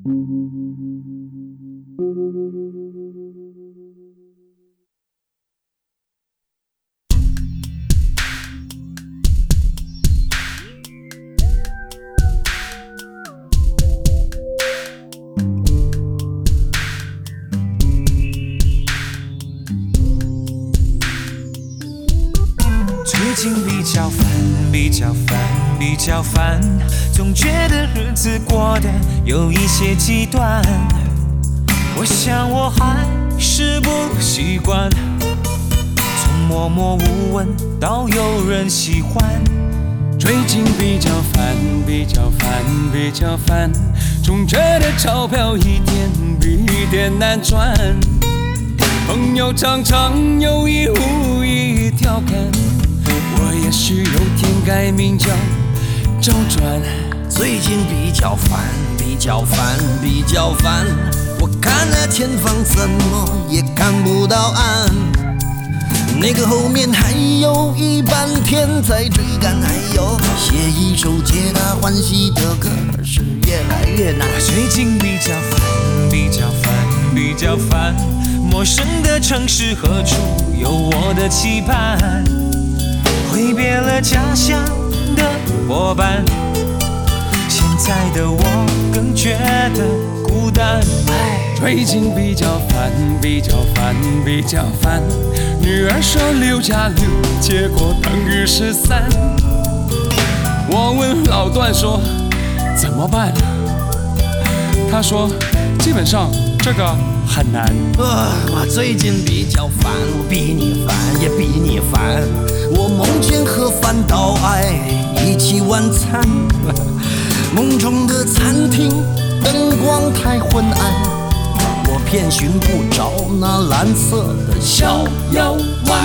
最近比较烦，比较烦，比较烦，总觉得日子过得有一些极端。我想我还是不习惯，从默默无闻到有人喜欢。 最近比较烦，比较烦，比较烦，总觉得钞票一点比一点难赚。朋友常常有意无意调侃，我也许有天改名叫周转。 最近比较烦，比较烦，比较烦，我看了前方怎么也看不到岸，那个后面还有一半天在追赶，还有写一首皆大欢喜的歌是越来越难。 最近比较烦，比较烦，比较烦，陌生的城市何处有我的期盼？挥别了家乡的伙伴，现在的我更觉得孤单。 最近比较烦，比较烦，比较烦，女儿说6+6，结果等于13。我问老段说怎么办，他说基本上这个很难。 我最近比较烦，我比你烦也比你烦，我梦见和饭岛爱一起晚餐，梦中的餐厅灯光太昏暗，我偏寻不着那蓝色的小腰丸。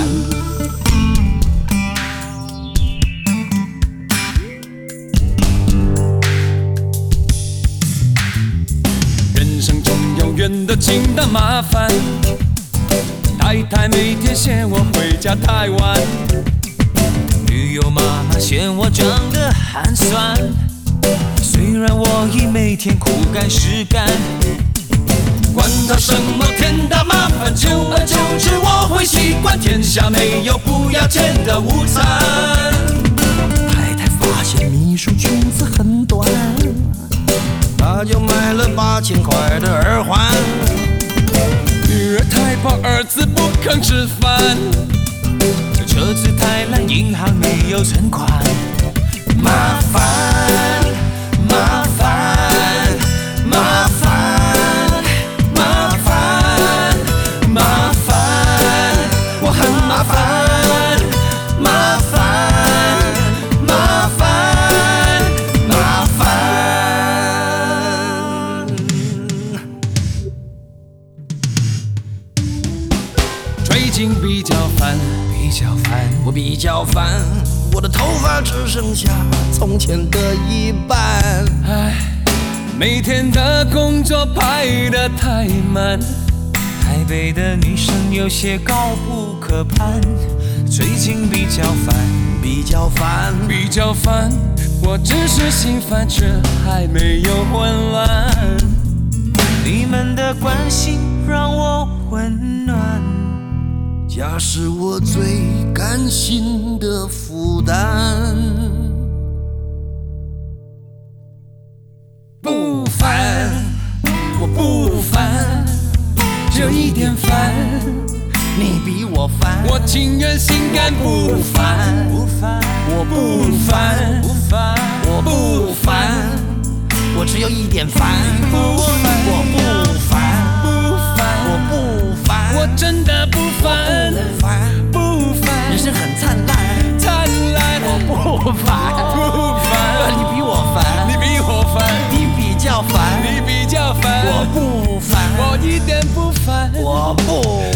人生中永远的清淡麻烦，太太每天嫌我回家太晚， 女友妈妈嫌我长得寒酸，虽然我已每天苦干实干， 管他什么天大麻烦，久而久之我会习惯，天下没有不要钱的午餐。太太发现秘书裙子很短，她就买了8000块的耳环。 女儿太胖，儿子不肯吃饭， 车子太烂，银行没有存款。 麻烦，麻烦，麻烦，麻烦，麻烦，我很麻烦，麻烦，麻烦，麻烦。 最近比较烦， 比较烦， 我比较烦，我的头发只剩下从前的一半。 唉，每天的工作排得太满， 台北的女生有些高不可攀。最近比较烦， 比较烦， 比较烦，我只是心烦，却还没有混乱。 你们的关心让我温暖， 家是我最甘心的负担。 不烦，我不烦，只有一点烦， 你比我烦， 我情愿心甘不烦， 不烦， 我不烦， 不烦， 我不烦，我只有一点烦， 不烦， 我不烦， 不烦， 我不烦， 我真的不烦，不烦， 人生很灿烂， 灿烂， 我不烦， 不烦， 你比我烦， 你比我烦， 你比较烦， 你比较烦， 我不烦， 我一点不烦， 我不